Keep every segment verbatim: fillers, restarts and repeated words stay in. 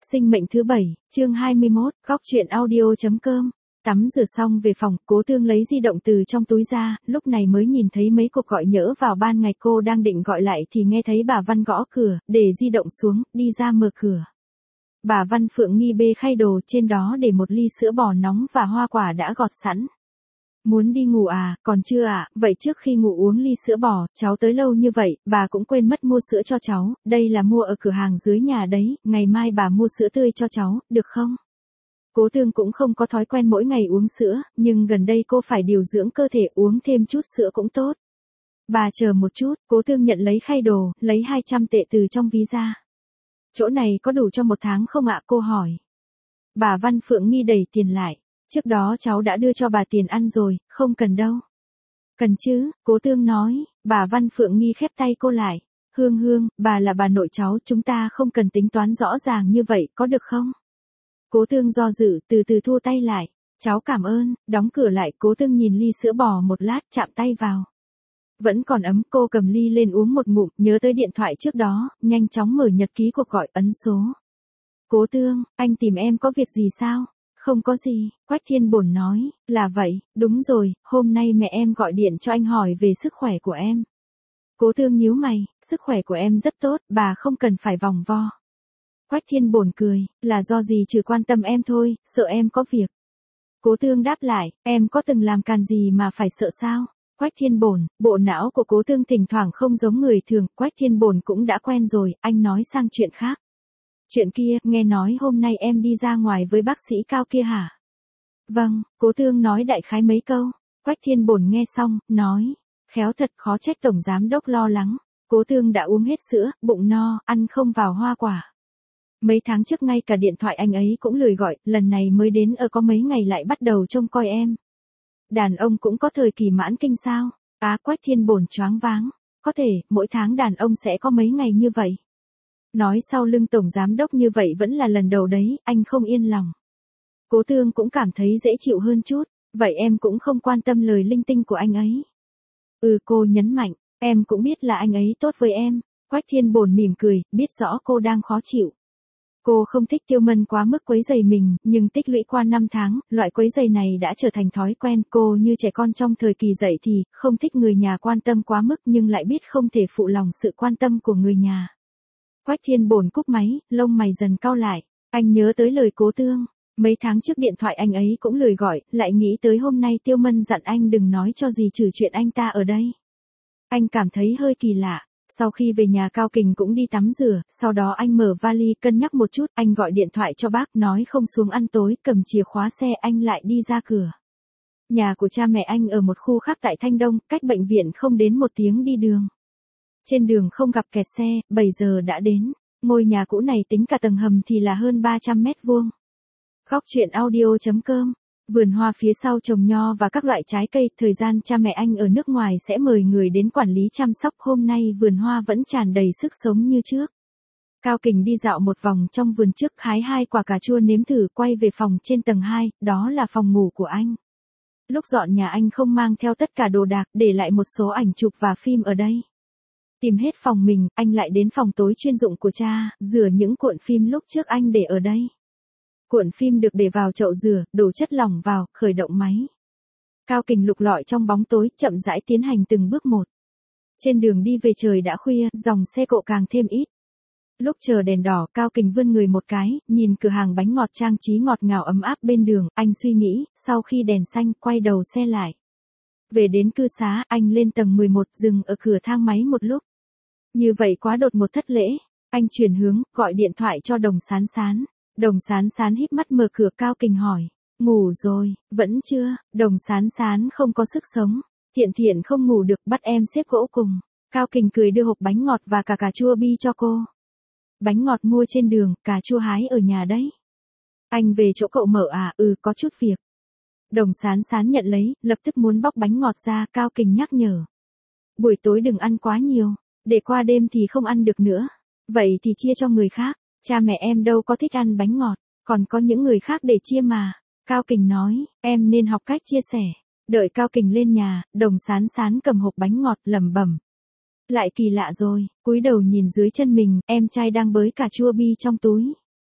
Sinh mệnh thứ bảy, chương hai mươi mốt, góc truyện audio.com. Tắm rửa xong về phòng, Cố Tương lấy di động từ trong túi ra, lúc này mới nhìn thấy mấy cuộc gọi nhỡ vào ban ngày. Cô đang định gọi lại thì nghe thấy bà Văn gõ cửa, để di động xuống, đi ra mở cửa. Bà Văn Phượng Nghi bê khay đồ, trên đó để một ly sữa bò nóng và hoa quả đã gọt sẵn. Muốn đi ngủ à, còn chưa à, vậy trước khi ngủ uống ly sữa bò, cháu tới lâu như vậy, bà cũng quên mất mua sữa cho cháu, đây là mua ở cửa hàng dưới nhà đấy, ngày mai bà mua sữa tươi cho cháu, được không? Cố Tương cũng không có thói quen mỗi ngày uống sữa, nhưng gần đây cô phải điều dưỡng cơ thể, uống thêm chút sữa cũng tốt. Bà chờ một chút, Cố Tương nhận lấy khay đồ, lấy hai trăm tệ từ trong ví ra. Chỗ này có đủ cho một tháng không ạ, cô hỏi. Bà Văn Phượng Nghi đẩy tiền lại. Trước đó cháu đã đưa cho bà tiền ăn rồi, không cần đâu. Cần chứ, Cố Tương nói. Bà Văn Phượng Nghi khép tay cô lại. Hương Hương, bà là bà nội cháu, chúng ta không cần tính toán rõ ràng như vậy, có được không? Cố Tương do dự, từ từ thu tay lại. Cháu cảm ơn, đóng cửa lại. Cố Tương nhìn ly sữa bò một lát, chạm tay vào. Vẫn còn ấm, cô cầm ly lên uống một ngụm, nhớ tới điện thoại trước đó, nhanh chóng mở nhật ký cuộc gọi, ấn số. Cố Tương, anh tìm em có việc gì sao? Không có gì, Quách Thiên Bổn nói, là vậy, đúng rồi, hôm nay mẹ em gọi điện cho anh hỏi về sức khỏe của em. Cố Tương nhíu mày, sức khỏe của em rất tốt, bà không cần phải vòng vo. Quách Thiên Bổn cười, là do gì chỉ quan tâm em thôi, sợ em có việc. Cố Tương đáp lại, em có từng làm càn gì mà phải sợ sao? Quách Thiên Bổn, bộ não của Cố Tương thỉnh thoảng không giống người thường, Quách Thiên Bổn cũng đã quen rồi, anh nói sang chuyện khác. Chuyện kia, nghe nói hôm nay em đi ra ngoài với bác sĩ Cao kia hả? Vâng, Cố Tương nói đại khái mấy câu. Quách Thiên Bổn nghe xong, nói, khéo thật, khó trách tổng giám đốc lo lắng. Cố Tương đã uống hết sữa, bụng no, ăn không vào hoa quả. Mấy tháng trước ngay cả điện thoại anh ấy cũng lười gọi, lần này mới đến ở có mấy ngày lại bắt đầu trông coi em. Đàn ông cũng có thời kỳ mãn kinh sao? Á, Quách Thiên Bổn choáng váng. Có thể, mỗi tháng đàn ông sẽ có mấy ngày như vậy. Nói sau lưng tổng giám đốc như vậy vẫn là lần đầu đấy, anh không yên lòng. Cố Tương cũng cảm thấy dễ chịu hơn chút, vậy em cũng không quan tâm lời linh tinh của anh ấy. Ừ, cô nhấn mạnh, em cũng biết là anh ấy tốt với em. Quách Thiên Bổn mỉm cười, biết rõ cô đang khó chịu. Cô không thích Tiêu Mân quá mức quấy rầy mình, nhưng tích lũy qua năm tháng, loại quấy rầy này đã trở thành thói quen. Cô như trẻ con trong thời kỳ dậy thì, không thích người nhà quan tâm quá mức nhưng lại biết không thể phụ lòng sự quan tâm của người nhà. Quách Thiên Bổn cúp máy, lông mày dần cau lại. Anh nhớ tới lời Cố Tương. Mấy tháng trước điện thoại anh ấy cũng lười gọi, lại nghĩ tới hôm nay Tiêu Mân dặn anh đừng nói cho gì trừ chuyện anh ta ở đây. Anh cảm thấy hơi kỳ lạ. Sau khi về nhà Cao Kình cũng đi tắm rửa, sau đó anh mở vali cân nhắc một chút, anh gọi điện thoại cho bác nói không xuống ăn tối, cầm chìa khóa xe anh lại đi ra cửa. Nhà của cha mẹ anh ở một khu khác tại Thanh Đông, cách bệnh viện không đến một tiếng đi đường. Trên đường không gặp kẹt xe, bảy giờ đã đến. Ngôi nhà cũ này tính cả tầng hầm thì là hơn ba trăm mét vuông. Góc truyện audio.com. Vườn hoa phía sau trồng nho và các loại trái cây, thời gian cha mẹ anh ở nước ngoài sẽ mời người đến quản lý chăm sóc, hôm nay vườn hoa vẫn tràn đầy sức sống như trước. Cao Kình đi dạo một vòng trong vườn trước, hái hai quả cà chua nếm thử, quay về phòng trên tầng hai, đó là phòng ngủ của anh. Lúc dọn nhà anh không mang theo tất cả đồ đạc, để lại một số ảnh chụp và phim ở đây. Tìm hết phòng mình, anh lại đến phòng tối chuyên dụng của cha, rửa những cuộn phim lúc trước anh để ở đây. Cuộn phim được để vào chậu rửa, đổ chất lỏng vào, khởi động máy. Cao Kình lục lọi trong bóng tối, chậm rãi tiến hành từng bước một. Trên đường đi về trời đã khuya, dòng xe cộ càng thêm ít. Lúc chờ đèn đỏ, Cao Kình vươn người một cái, nhìn cửa hàng bánh ngọt trang trí ngọt ngào ấm áp bên đường, anh suy nghĩ, sau khi đèn xanh, quay đầu xe lại. Về đến cư xá, anh lên tầng mười một, dừng ở cửa thang máy một lúc. Như vậy quá đột một thất lễ, anh chuyển hướng, gọi điện thoại cho Đồng Sán Sán. Đồng Sán Sán híp mắt mở cửa. Cao Kình hỏi, ngủ rồi, vẫn chưa? Đồng Sán Sán không có sức sống. Thiện Thiện không ngủ được, bắt em xếp gỗ cùng. Cao Kình cười đưa hộp bánh ngọt và cả cà chua bi cho cô. Bánh ngọt mua trên đường, cà chua hái ở nhà đấy. Anh về chỗ cậu mở à? Ừ, có chút việc. Đồng Sán Sán nhận lấy, lập tức muốn bóc bánh ngọt ra. Cao Kình nhắc nhở, buổi tối đừng ăn quá nhiều, để qua đêm thì không ăn được nữa. Vậy thì chia cho người khác. Cha mẹ em đâu có thích ăn bánh ngọt, còn có những người khác để chia mà. Cao Kình nói, em nên học cách chia sẻ. Đợi Cao Kình lên nhà, Đồng Sán Sán cầm hộp bánh ngọt lẩm bẩm. Lại kỳ lạ rồi, cúi đầu nhìn dưới chân mình, em trai đang bới cà chua bi trong túi.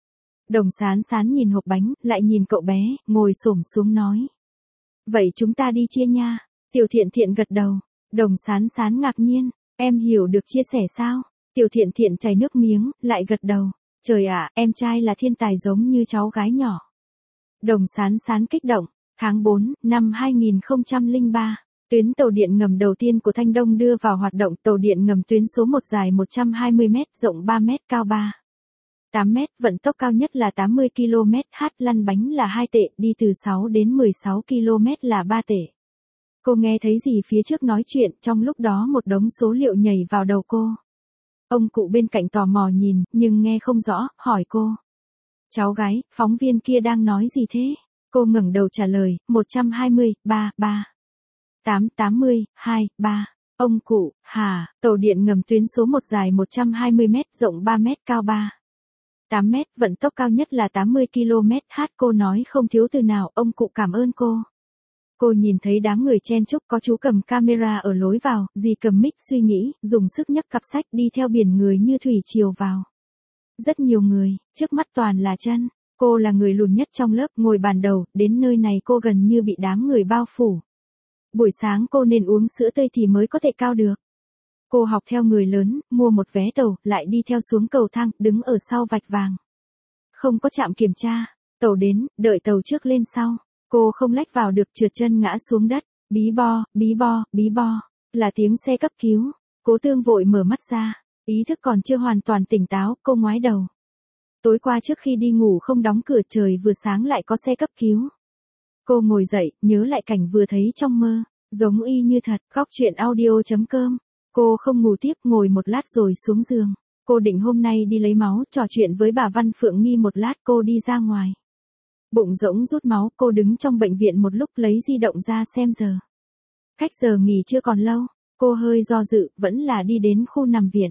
Đồng Sán Sán nhìn hộp bánh, lại nhìn cậu bé, ngồi xổm xuống nói. Vậy chúng ta đi chia nha. Tiểu Thiện Thiện gật đầu. Đồng Sán Sán ngạc nhiên, em hiểu được chia sẻ sao? Tiểu Thiện Thiện chảy nước miếng, lại gật đầu. Trời ạ, em trai là thiên tài giống như cháu gái nhỏ. Đồng Sán Sán kích động. Tháng tư, năm hai nghìn không trăm lẻ ba, tuyến tàu điện ngầm đầu tiên của Thanh Đông đưa vào hoạt động. Tàu điện ngầm tuyến số một dài một trăm hai mươi mét, rộng ba mét, cao ba phẩy tám mét, vận tốc cao nhất là tám mươi ki lô mét h, lăn bánh là hai tệ, đi từ sáu đến mười sáu ki lô mét là ba tệ. Cô nghe thấy gì phía trước nói chuyện, trong lúc đó một đống số liệu nhảy vào đầu cô. Ông cụ bên cạnh tò mò nhìn, nhưng nghe không rõ, hỏi cô. Cháu gái, phóng viên kia đang nói gì thế? Cô ngẩng đầu trả lời, một trăm hai mươi, ba, ba, tám, tám mươi, hai, ba. Ông cụ, hả, tàu điện ngầm tuyến số một dài một trăm hai mươi mét, rộng ba mét, cao ba phẩy tám mét, vận tốc cao nhất là tám mươi ki lô mét h. Cô nói không thiếu từ nào, ông cụ cảm ơn cô. Cô nhìn thấy đám người chen chúc, có chú cầm camera ở lối vào, dì cầm mic suy nghĩ, dùng sức nhấc cặp sách đi theo biển người như thủy triều vào. Rất nhiều người, trước mắt toàn là chân. Cô là người lùn nhất trong lớp, ngồi bàn đầu, đến nơi này cô gần như bị đám người bao phủ. Buổi sáng cô nên uống sữa tươi thì mới có thể cao được. Cô học theo người lớn, mua một vé tàu, lại đi theo xuống cầu thang, đứng ở sau vạch vàng. Không có trạm kiểm tra, tàu đến, đợi tàu trước lên sau. Cô không lách vào được, trượt chân ngã xuống đất, bí bo, bí bo, bí bo, là tiếng xe cấp cứu. Cố Tương vội mở mắt ra, ý thức còn chưa hoàn toàn tỉnh táo, cô ngoái đầu. Tối qua trước khi đi ngủ không đóng cửa, trời vừa sáng lại có xe cấp cứu. Cô ngồi dậy, nhớ lại cảnh vừa thấy trong mơ, giống y như thật. Góc truyện audio chấm com. Cô không ngủ tiếp, ngồi một lát rồi xuống giường. Cô định hôm nay đi lấy máu, trò chuyện với bà Văn Phượng Nghi một lát. Cô đi ra ngoài. Bụng rỗng rút máu, cô đứng trong bệnh viện một lúc, lấy di động ra xem giờ. Cách giờ nghỉ chưa còn lâu. Cô hơi do dự, vẫn là đi đến khu nằm viện.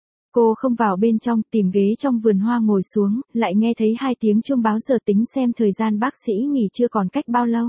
Cô không vào bên trong, tìm ghế trong vườn hoa ngồi xuống, lại nghe thấy hai tiếng chuông báo giờ, tính xem thời gian bác sĩ nghỉ chưa còn cách bao lâu.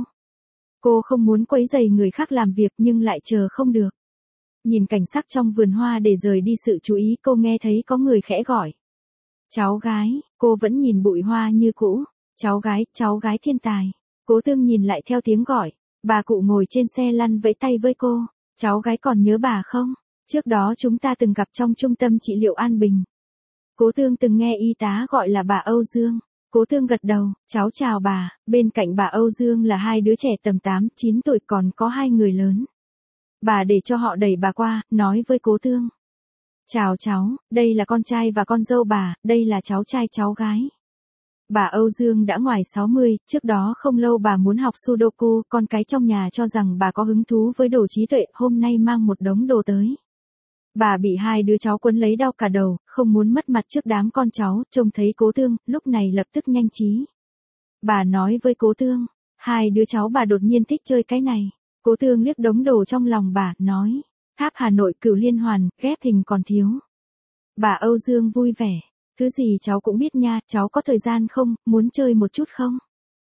Cô không muốn quấy rầy người khác làm việc nhưng lại chờ không được. Nhìn cảnh sắc trong vườn hoa để rời đi sự chú ý, cô nghe thấy có người khẽ gọi. Cháu gái, cô vẫn nhìn bụi hoa như cũ. Cháu gái, cháu gái thiên tài. Cố Tương nhìn lại theo tiếng gọi. Bà cụ ngồi trên xe lăn vẫy tay với cô. Cháu gái còn nhớ bà không? Trước đó chúng ta từng gặp trong trung tâm trị liệu An Bình. Cố Tương từng nghe y tá gọi là bà Âu Dương. Cố Tương gật đầu, cháu chào bà. Bên cạnh bà Âu Dương là hai đứa trẻ tầm tám, chín tuổi, còn có hai người lớn. Bà để cho họ đẩy bà qua, nói với Cố Tương. Chào cháu, đây là con trai và con dâu bà, đây là cháu trai cháu gái. Bà Âu Dương đã ngoài sáu mươi, trước đó không lâu bà muốn học Sudoku, con cái trong nhà cho rằng bà có hứng thú với đồ trí tuệ, hôm nay mang một đống đồ tới. Bà bị hai đứa cháu quấn lấy đau cả đầu, không muốn mất mặt trước đám con cháu, trông thấy Cố Tương, lúc này lập tức nhanh trí. Bà nói với Cố Tương, hai đứa cháu bà đột nhiên thích chơi cái này. Cố Tương liếc đống đồ trong lòng bà, nói, tháp Hà Nội Cửu Liên Hoàn, ghép hình còn thiếu. Bà Âu Dương vui vẻ, thứ gì cháu cũng biết nha, cháu có thời gian không, muốn chơi một chút không?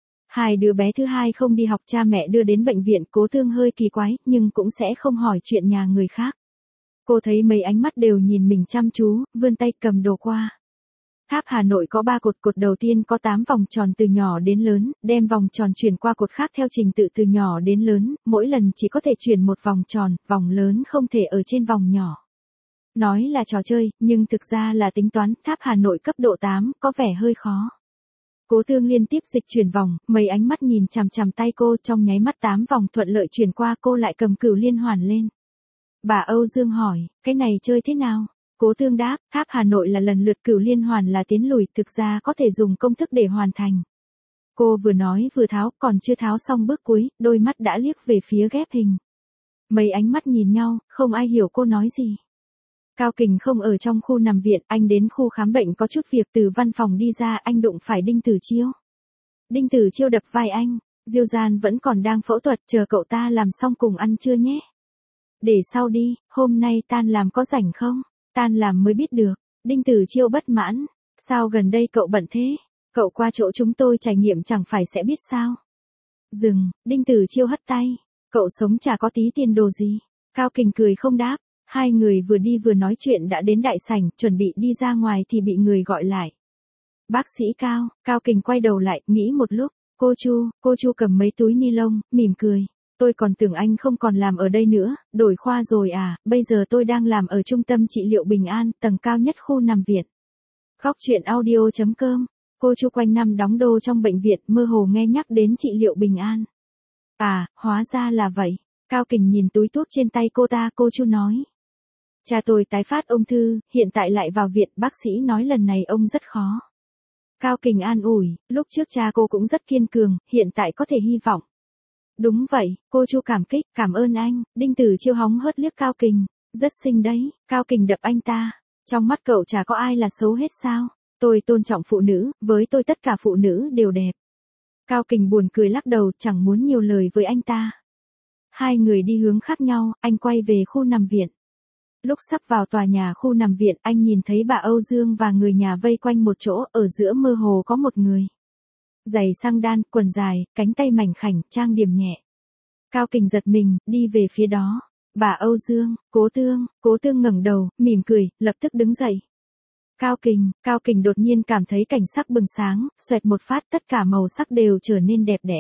Hai đứa bé thứ hai không đi học, cha mẹ đưa đến bệnh viện. Cố Tương hơi kỳ quái, nhưng cũng sẽ không hỏi chuyện nhà người khác. Cô thấy mấy ánh mắt đều nhìn mình chăm chú, vươn tay cầm đồ qua. Tháp Hà Nội có ba cột, cột đầu tiên có tám vòng tròn từ nhỏ đến lớn, đem vòng tròn chuyển qua cột khác theo trình tự từ nhỏ đến lớn, mỗi lần chỉ có thể chuyển một vòng tròn, vòng lớn không thể ở trên vòng nhỏ. Nói là trò chơi, nhưng thực ra là tính toán. Tháp Hà Nội cấp độ tám, có vẻ hơi khó. Cố Tương liên tiếp dịch chuyển vòng, mấy ánh mắt nhìn chằm chằm tay cô, trong nháy mắt tám vòng thuận lợi chuyển qua, cô lại cầm Cửu Liên Hoàn lên. Bà Âu Dương hỏi, cái này chơi thế nào? Cố Tương đáp, tháp Hà Nội là lần lượt, Cửu Liên Hoàn là tiến lùi, thực ra có thể dùng công thức để hoàn thành. Cô vừa nói vừa tháo, còn chưa tháo xong bước cuối, đôi mắt đã liếc về phía ghép hình. Mấy ánh mắt nhìn nhau, không ai hiểu cô nói gì. Cao Kình không ở trong khu nằm viện, anh đến khu khám bệnh có chút việc, từ văn phòng đi ra, anh đụng phải Đinh Tử Chiêu. Đinh Tử Chiêu đập vai anh, Diêu Gian vẫn còn đang phẫu thuật, chờ cậu ta làm xong cùng ăn trưa nhé. Để sau đi, hôm nay tan làm có rảnh không? Tan làm mới biết được. Đinh Tử Chiêu bất mãn, sao gần đây cậu bận thế? Cậu qua chỗ chúng tôi trải nghiệm chẳng phải sẽ biết sao? Dừng, Đinh Tử Chiêu hất tay, cậu sống chả có tí tiền đồ gì. Cao Kình cười không đáp. Hai người vừa đi vừa nói chuyện đã đến đại sảnh, chuẩn bị đi ra ngoài thì bị người gọi lại. Bác sĩ Cao, Cao Kình quay đầu lại, nghĩ một lúc, cô Chu, cô Chu cầm mấy túi ni lông, mỉm cười. Tôi còn tưởng anh không còn làm ở đây nữa, đổi khoa rồi à, bây giờ tôi đang làm ở trung tâm trị liệu Bình An, tầng cao nhất khu nằm viện. Góc chuyện audio.com, cô Chu quanh năm đóng đô trong bệnh viện, mơ hồ nghe nhắc đến trị liệu Bình An. À, hóa ra là vậy. Cao Kình nhìn túi thuốc trên tay cô ta, cô Chu nói. Cha tôi tái phát ung thư, hiện tại lại vào viện, bác sĩ nói lần này ông rất khó. Cao Kình an ủi, lúc trước cha cô cũng rất kiên cường, hiện tại có thể hy vọng. Đúng vậy, cô Chu cảm kích, cảm ơn anh. Đinh Tử Chiêu hóng hớt liếc Cao Kình, rất xinh đấy. Cao Kình đập anh ta, trong mắt cậu chả có ai là xấu hết sao? Tôi tôn trọng phụ nữ, với tôi tất cả phụ nữ đều đẹp. Cao Kình buồn cười lắc đầu, chẳng muốn nhiều lời với anh ta. Hai người đi hướng khác nhau, anh quay về khu nằm viện. Lúc sắp vào tòa nhà khu nằm viện, anh nhìn thấy bà Âu Dương và người nhà vây quanh một chỗ, ở giữa mơ hồ có một người. Giày xăng đan, quần dài, cánh tay mảnh khảnh, trang điểm nhẹ. Cao Kình giật mình, đi về phía đó. Bà Âu Dương, Cố Tương, Cố Tương ngẩng đầu, mỉm cười, lập tức đứng dậy. Cao Kình, Cao Kình đột nhiên cảm thấy cảnh sắc bừng sáng, xoẹt một phát tất cả màu sắc đều trở nên đẹp đẽ.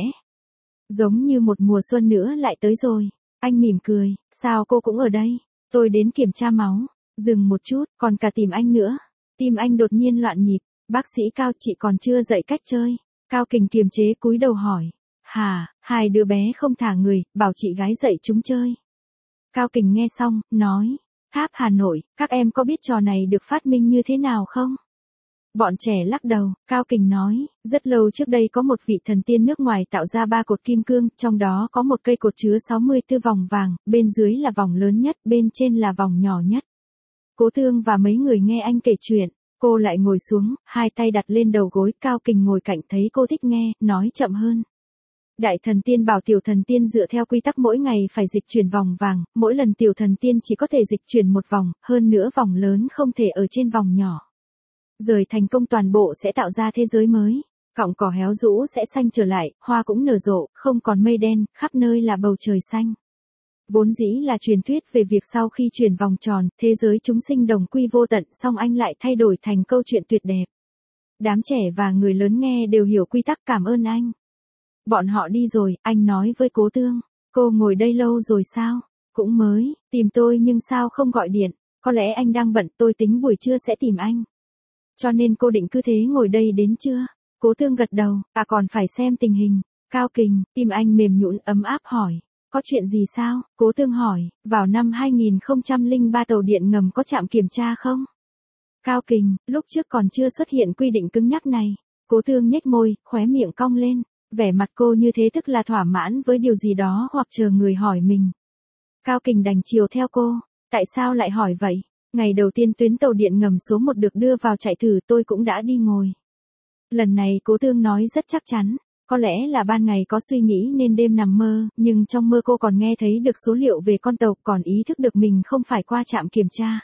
Giống như một mùa xuân nữa lại tới rồi. Anh mỉm cười, sao cô cũng ở đây? Tôi đến kiểm tra máu. Dừng một chút, còn cả tìm anh nữa. Tim anh đột nhiên loạn nhịp. Bác sĩ Cao, chị còn chưa dạy cách chơi. Cao Kình kiềm chế cúi đầu hỏi. Hà, hai đứa bé không thả người, bảo chị gái dạy chúng chơi. Cao Kình nghe xong, nói. Tháp Hà Nội, các em có biết trò này được phát minh như thế nào không? Bọn trẻ lắc đầu, Cao Kình nói, rất lâu trước đây có một vị thần tiên nước ngoài tạo ra ba cột kim cương, trong đó có một cây cột chứa sáu mươi tư vòng vàng, bên dưới là vòng lớn nhất, bên trên là vòng nhỏ nhất. Cố Tương và mấy người nghe anh kể chuyện, cô lại ngồi xuống, hai tay đặt lên đầu gối, Cao Kình ngồi cạnh thấy cô thích nghe, nói chậm hơn. Đại thần tiên bảo tiểu thần tiên dựa theo quy tắc mỗi ngày phải dịch chuyển vòng vàng, mỗi lần tiểu thần tiên chỉ có thể dịch chuyển một vòng, hơn nữa vòng lớn không thể ở trên vòng nhỏ. Rời thành công toàn bộ sẽ tạo ra thế giới mới, cọng cỏ héo rũ sẽ xanh trở lại, hoa cũng nở rộ, không còn mây đen, khắp nơi là bầu trời xanh. Vốn dĩ là truyền thuyết về việc sau khi chuyển vòng tròn, thế giới chúng sinh đồng quy vô tận, song anh lại thay đổi thành câu chuyện tuyệt đẹp. Đám trẻ và người lớn nghe đều hiểu quy tắc, cảm ơn anh. Bọn họ đi rồi, anh nói với Cố Tương, cô ngồi đây lâu rồi sao? Cũng mới, tìm tôi nhưng sao không gọi điện, có lẽ anh đang bận, tôi tính buổi trưa sẽ tìm anh. Cho nên cô định cứ thế ngồi đây đến trưa. Cố Tương gật đầu, à còn phải xem tình hình. Cao Kình, tim anh mềm nhũn ấm áp hỏi. Có chuyện gì sao? Cố Tương hỏi, vào năm hai nghìn không trăm lẻ ba tàu điện ngầm có trạm kiểm tra không? Cao Kình, lúc trước còn chưa xuất hiện quy định cứng nhắc này. Cố Tương nhếch môi, khóe miệng cong lên. Vẻ mặt cô như thế tức là thỏa mãn với điều gì đó hoặc chờ người hỏi mình. Cao Kình đành chiều theo cô. Tại sao lại hỏi vậy? Ngày đầu tiên tuyến tàu điện ngầm số một được đưa vào chạy thử tôi cũng đã đi ngồi. Lần này Cố Tương nói rất chắc chắn. Có lẽ là ban ngày có suy nghĩ nên đêm nằm mơ, nhưng trong mơ cô còn nghe thấy được số liệu về con tàu, còn ý thức được mình không phải qua trạm kiểm tra.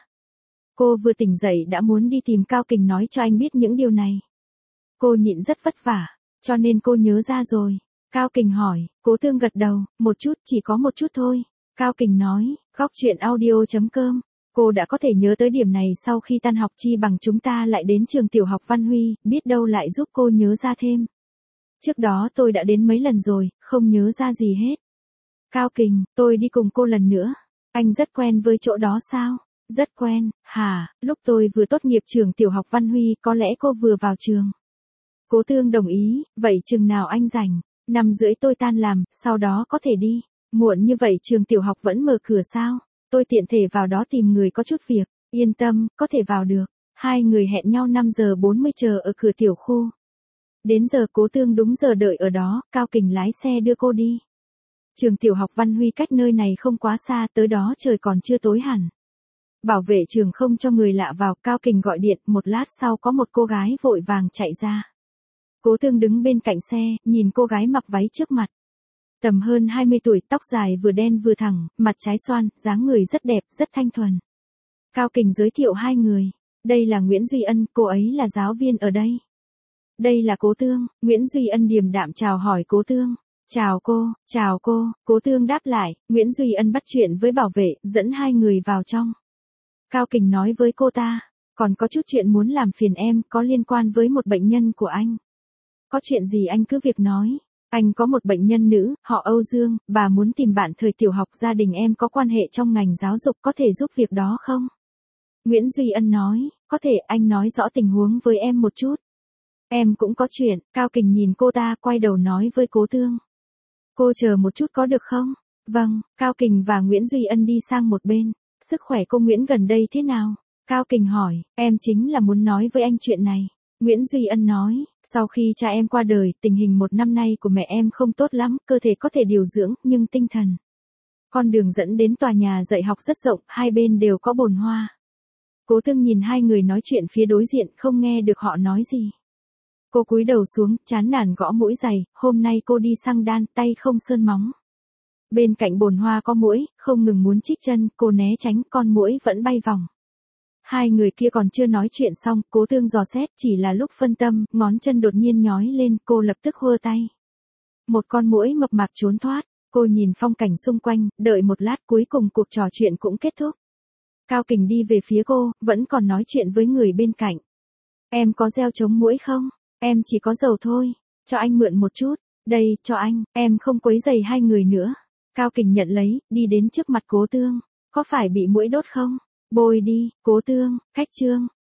Cô vừa tỉnh dậy đã muốn đi tìm Cao Kình nói cho anh biết những điều này. Cô nhịn rất vất vả, cho nên cô nhớ ra rồi. Cao Kình hỏi, Cố Tương gật đầu, một chút, chỉ có một chút thôi. Cao Kình nói, góc chuyện audio.com. Cô đã có thể nhớ tới điểm này sau khi tan học, chi bằng chúng ta lại đến trường tiểu học Văn Huy, biết đâu lại giúp cô nhớ ra thêm. Trước đó tôi đã đến mấy lần rồi, không nhớ ra gì hết. Cao Kình, tôi đi cùng cô lần nữa. Anh rất quen với chỗ đó sao? Rất quen, hả, lúc tôi vừa tốt nghiệp trường tiểu học Văn Huy, có lẽ cô vừa vào trường. Cố Tương đồng ý, vậy chừng nào anh rảnh? Năm rưỡi tôi tan làm, sau đó có thể đi. Muộn như vậy trường tiểu học vẫn mở cửa sao? Tôi tiện thể vào đó tìm người có chút việc. Yên tâm, có thể vào được. Hai người hẹn nhau năm giờ bốn mươi chờ ở cửa tiểu khu. Đến giờ Cố Tương đúng giờ đợi ở đó, Cao Kình lái xe đưa cô đi. Trường tiểu học Văn Huy cách nơi này không quá xa, tới đó trời còn chưa tối hẳn. Bảo vệ trường không cho người lạ vào, Cao Kình gọi điện, một lát sau có một cô gái vội vàng chạy ra. Cố Tương đứng bên cạnh xe, nhìn cô gái mặc váy trước mặt. Tầm hơn hai mươi tuổi, tóc dài vừa đen vừa thẳng, mặt trái xoan, dáng người rất đẹp, rất thanh thuần. Cao Kình giới thiệu hai người. Đây là Nguyễn Duy Ân, cô ấy là giáo viên ở đây. Đây là Cố Tương. Nguyễn Duy Ân điềm đạm chào hỏi Cố Tương. Chào cô, chào cô, Cố Tương đáp lại. Nguyễn Duy Ân bắt chuyện với bảo vệ, dẫn hai người vào trong. Cao Kình nói với cô ta, Còn có chút chuyện muốn làm phiền em, có liên quan với một bệnh nhân của anh. Có chuyện gì anh cứ việc nói. Anh có một bệnh nhân nữ, họ Âu Dương, bà muốn tìm bạn thời tiểu học, gia đình em có quan hệ trong ngành giáo dục, có thể giúp việc đó không? Nguyễn Duy Ân nói, có thể, anh nói rõ tình huống với em một chút. Em cũng có chuyện. Cao Kình nhìn cô ta, quay đầu nói với Cố Tương. Cô chờ một chút có được không? Vâng. Cao Kình và Nguyễn Duy Ân đi sang một bên. Sức khỏe cô Nguyễn gần đây thế nào? Cao Kình hỏi, em chính là muốn nói với anh chuyện này. Nguyễn Duy Ân nói, sau khi cha em qua đời, tình hình một năm nay của mẹ em không tốt lắm, cơ thể có thể điều dưỡng, nhưng tinh thần. Con đường dẫn đến tòa nhà dạy học rất rộng, hai bên đều có bồn hoa. Cố Tương nhìn hai người nói chuyện phía đối diện, không nghe được họ nói gì. Cô cúi đầu xuống, chán nản gõ mũi giày, hôm nay cô đi xăng đan, tay không sơn móng. Bên cạnh bồn hoa có muỗi, không ngừng muốn chích chân, cô né tránh, con muỗi vẫn bay vòng. Hai người kia còn chưa nói chuyện xong, Cố Tương dò xét, chỉ là lúc phân tâm, ngón chân đột nhiên nhói lên, cô lập tức hơ tay. Một con muỗi mập mạp trốn thoát, cô nhìn phong cảnh xung quanh, đợi một lát cuối cùng cuộc trò chuyện cũng kết thúc. Cao Kình đi về phía cô, vẫn còn nói chuyện với người bên cạnh. Em có gel chống muỗi không? Em chỉ có dầu thôi, cho anh mượn một chút, đây, cho anh, em không quấy rầy hai người nữa. Cao Kình nhận lấy, đi đến trước mặt Cố Tương, có phải bị muỗi đốt không? Bôi đi. Cố Tương, Khách Trương.